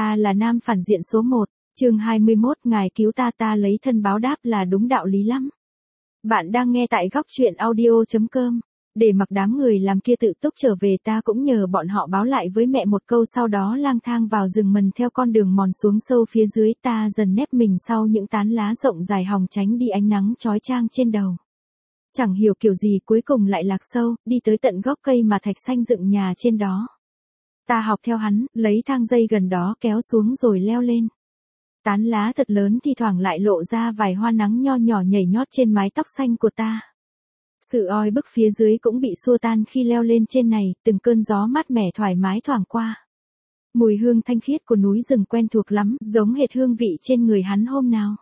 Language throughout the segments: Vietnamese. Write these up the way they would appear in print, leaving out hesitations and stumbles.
ta là nam phản diện số 1, chương 21, ngài cứu ta lấy thân báo đáp là đúng đạo lý lắm. Bạn đang nghe tại góc truyện audio.com. Để mặc đám người làm kia tự túc trở về, ta cũng nhờ bọn họ báo lại với mẹ một câu, sau đó lang thang vào rừng mần theo con đường mòn xuống sâu phía dưới. Ta dần nép mình sau những tán lá rộng dài hòng tránh đi ánh nắng chói chang trên đầu. Chẳng hiểu kiểu gì cuối cùng lại lạc sâu, đi tới tận gốc cây mà Thạch Xanh dựng nhà trên đó. Ta học theo hắn, lấy thang dây gần đó kéo xuống rồi leo lên. Tán lá thật lớn thi thoảng lại lộ ra vài hoa nắng nho nhỏ nhảy nhót trên mái tóc xanh của ta. Sự oi bức phía dưới cũng bị xua tan khi leo lên trên này, từng cơn gió mát mẻ thoải mái thoảng qua. Mùi hương thanh khiết của núi rừng quen thuộc lắm, giống hệt hương vị trên người hắn hôm nào.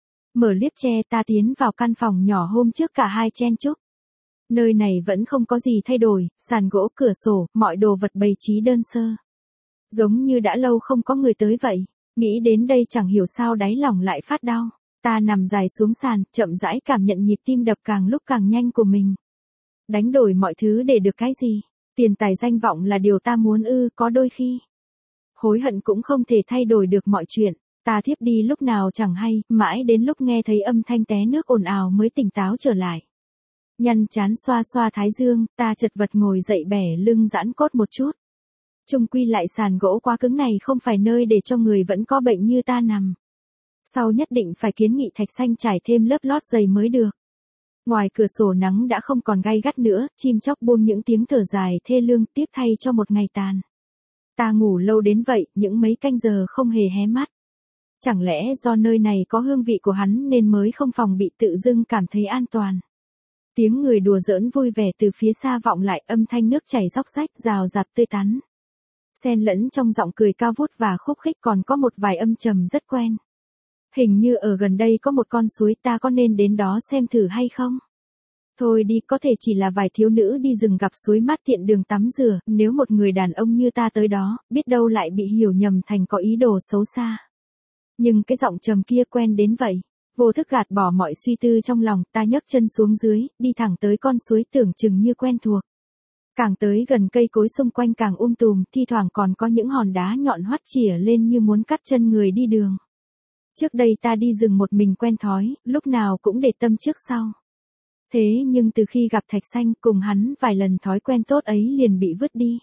Mở liếp tre, ta tiến vào căn phòng nhỏ hôm trước cả hai chen chúc. Nơi này vẫn không có gì thay đổi, sàn gỗ, cửa sổ, mọi đồ vật bày trí đơn sơ. Giống như đã lâu không có người tới vậy. Nghĩ đến đây chẳng hiểu sao đáy lòng lại phát đau. Ta nằm dài xuống sàn, chậm rãi cảm nhận nhịp tim đập càng lúc càng nhanh của mình. Đánh đổi mọi thứ để được cái gì? Tiền tài danh vọng là điều ta muốn ư? Có đôi khi hối hận cũng không thể thay đổi được mọi chuyện. Ta thiếp đi lúc nào chẳng hay, mãi đến lúc nghe thấy âm thanh té nước ồn ào mới tỉnh táo trở lại. Nhăn trán xoa xoa thái dương, ta chật vật ngồi dậy bẻ lưng giãn cốt một chút. Chung quy lại sàn gỗ quá cứng này không phải nơi để cho người vẫn có bệnh như ta nằm. Sau nhất định phải kiến nghị Thạch Xanh trải thêm lớp lót dày mới được. Ngoài cửa sổ nắng đã không còn gay gắt nữa, chim chóc buông những tiếng thở dài thê lương, tiếc thay cho một ngày tàn. Ta ngủ lâu đến vậy, những mấy canh giờ không hề hé mắt. Chẳng lẽ do nơi này có hương vị của hắn nên mới không phòng bị, tự dưng cảm thấy an toàn. Tiếng người đùa giỡn vui vẻ từ phía xa vọng lại, âm thanh nước chảy róc rách rào rạt tươi tắn. Xen lẫn trong giọng cười cao vút và khúc khích còn có một vài âm trầm rất quen. Hình như ở gần đây có một con suối, ta có nên đến đó xem thử hay không? Thôi đi, có thể chỉ là vài thiếu nữ đi rừng gặp suối mát tiện đường tắm rửa, nếu một người đàn ông như ta tới đó, biết đâu lại bị hiểu nhầm thành có ý đồ xấu xa. Nhưng cái giọng trầm kia quen đến vậy. Vô thức gạt bỏ mọi suy tư trong lòng, ta nhấc chân xuống dưới, đi thẳng tới con suối tưởng chừng như quen thuộc. Càng tới gần cây cối xung quanh càng tùm, thi thoảng còn có những hòn đá nhọn hoắt chĩa lên như muốn cắt chân người đi đường. Trước đây ta đi rừng một mình quen thói, lúc nào cũng để tâm trước sau. Thế nhưng từ khi gặp Thạch Xanh cùng hắn vài lần, thói quen tốt ấy liền bị vứt đi.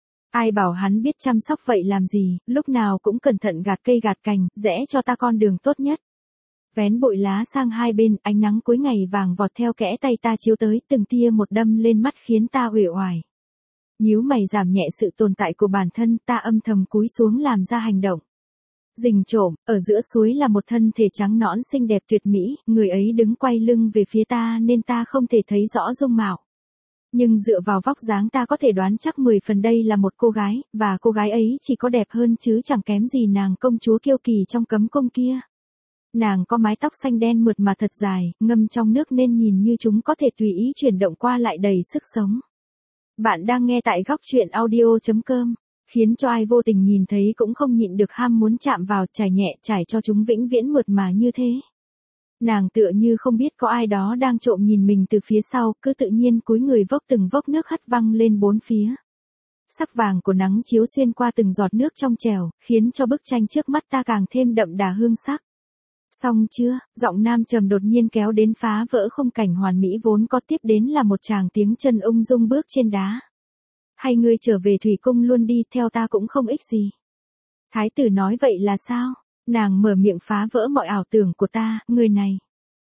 Ai bảo hắn biết chăm sóc vậy làm gì, lúc nào cũng cẩn thận gạt cây gạt cành, rẽ cho ta con đường tốt nhất. Vén bụi lá sang hai bên, ánh nắng cuối ngày vàng vọt theo kẽ tay ta chiếu tới, từng tia một đâm lên mắt khiến ta uể oải. Nhíu mày giảm nhẹ sự tồn tại của bản thân, ta âm thầm cúi xuống làm ra hành động. Rình trộm, ở giữa suối là một thân thể trắng nõn xinh đẹp tuyệt mỹ, người ấy đứng quay lưng về phía ta nên ta không thể thấy rõ dung mạo. Nhưng dựa vào vóc dáng ta có thể đoán chắc 10 phần đây là một cô gái, và cô gái ấy chỉ có đẹp hơn chứ chẳng kém gì nàng công chúa kiêu kỳ trong Cấm Cung kia. Nàng có mái tóc xanh đen mượt mà thật dài, ngâm trong nước nên nhìn như chúng có thể tùy ý chuyển động qua lại đầy sức sống. Bạn đang nghe tại góc truyện audio.com, khiến cho ai vô tình nhìn thấy cũng không nhịn được ham muốn chạm vào, trải nhẹ trải cho chúng vĩnh viễn mượt mà như thế. Nàng tựa như không biết có ai đó đang trộm nhìn mình từ phía sau, cứ tự nhiên cúi người vốc từng vốc nước hắt văng lên bốn phía. Sắc vàng của nắng chiếu xuyên qua từng giọt nước trong trẻo, khiến cho bức tranh trước mắt ta càng thêm đậm đà hương sắc. Xong chưa? Giọng nam trầm đột nhiên kéo đến phá vỡ khung cảnh hoàn mỹ vốn có, tiếp đến là một tràng tiếng chân ung dung bước trên đá. Hay ngươi trở về thủy cung luôn đi, theo ta cũng không ích gì. Thái tử nói vậy là sao? Nàng mở miệng phá vỡ mọi ảo tưởng của ta, người này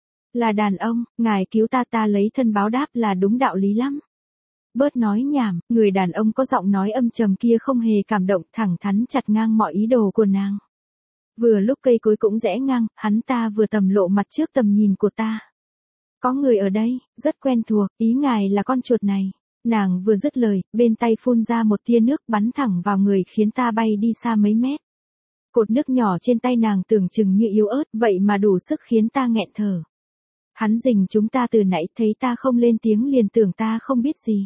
là đàn ông, ngài cứu ta lấy thân báo đáp là đúng đạo lý lắm. Bớt nói nhảm, người đàn ông có giọng nói âm trầm kia không hề cảm động, thẳng thắn chặt ngang mọi ý đồ của nàng. Vừa lúc cây cối cũng rẽ ngang, hắn ta vừa tầm lộ mặt trước tầm nhìn của ta. Có người ở đây, rất quen thuộc, ý ngài là con chuột này. Nàng vừa dứt lời, bên tay phun ra một tia nước bắn thẳng vào người khiến ta bay đi xa mấy mét. Cột nước nhỏ trên tay nàng tưởng chừng như yếu ớt, vậy mà đủ sức khiến ta nghẹn thở. Hắn rình chúng ta từ nãy, thấy ta không lên tiếng liền tưởng ta không biết gì.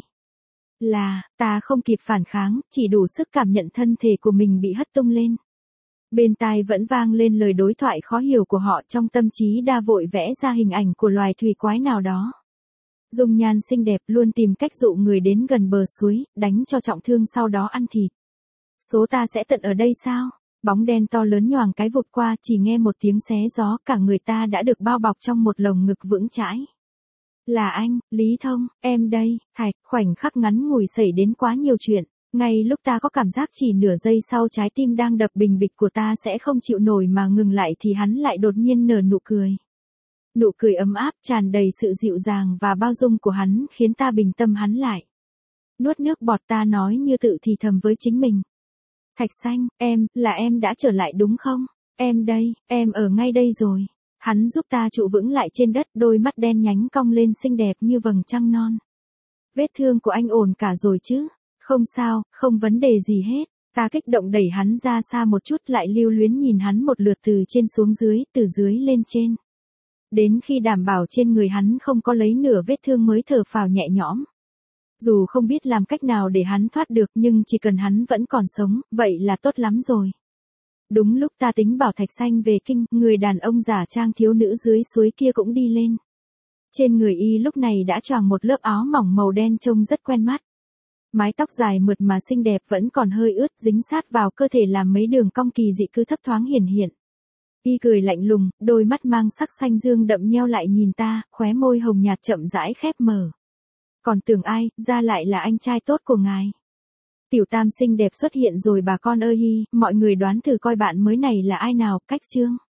Ta không kịp phản kháng, chỉ đủ sức cảm nhận thân thể của mình bị hất tung lên. Bên tai vẫn vang lên lời đối thoại khó hiểu của họ, trong tâm trí đa vội vẽ ra hình ảnh của loài thủy quái nào đó. Dung nhan xinh đẹp, luôn tìm cách dụ người đến gần bờ suối, đánh cho trọng thương sau đó ăn thịt. Số ta sẽ tận ở đây sao? Bóng đen to lớn nhoàng cái vụt qua, chỉ nghe một tiếng xé gió, cả người ta đã được bao bọc trong một lồng ngực vững chãi. Là anh, Lý Thông, em đây, Thạch, khoảnh khắc ngắn ngủi xảy đến quá nhiều chuyện. Ngay lúc ta có cảm giác chỉ nửa giây sau trái tim đang đập bình bịch của ta sẽ không chịu nổi mà ngừng lại thì hắn lại đột nhiên nở nụ cười. Nụ cười ấm áp tràn đầy sự dịu dàng và bao dung của hắn khiến ta bình tâm hắn lại. Nuốt nước bọt ta nói như tự thì thầm với chính mình. Thạch Xanh, là em đã trở lại đúng không? Em đây, em ở ngay đây rồi. Hắn giúp ta trụ vững lại trên đất, đôi mắt đen nhánh cong lên xinh đẹp như vầng trăng non. Vết thương của anh ổn cả rồi chứ? Không sao, không vấn đề gì hết. Ta kích động đẩy hắn ra xa một chút lại lưu luyến nhìn hắn một lượt từ trên xuống dưới, từ dưới lên trên. Đến khi đảm bảo trên người hắn không có lấy nửa vết thương mới thở phào nhẹ nhõm. Dù không biết làm cách nào để hắn thoát được nhưng chỉ cần hắn vẫn còn sống, vậy là tốt lắm rồi. Đúng lúc ta tính bảo Thạch Xanh về kinh, người đàn ông giả trang thiếu nữ dưới suối kia cũng đi lên. Trên người y lúc này đã choàng một lớp áo mỏng màu đen trông rất quen mắt. Mái tóc dài mượt mà xinh đẹp vẫn còn hơi ướt dính sát vào cơ thể làm mấy đường cong kỳ dị cứ thấp thoáng hiển hiện. Y cười lạnh lùng, đôi mắt mang sắc xanh dương đậm nheo lại nhìn ta, khóe môi hồng nhạt chậm rãi khép mở. Còn tưởng ai, ra lại là anh trai tốt của ngài. Tiểu tam xinh đẹp xuất hiện rồi bà con ơi hi, mọi người đoán thử coi bạn mới này là ai nào, Cách Trương.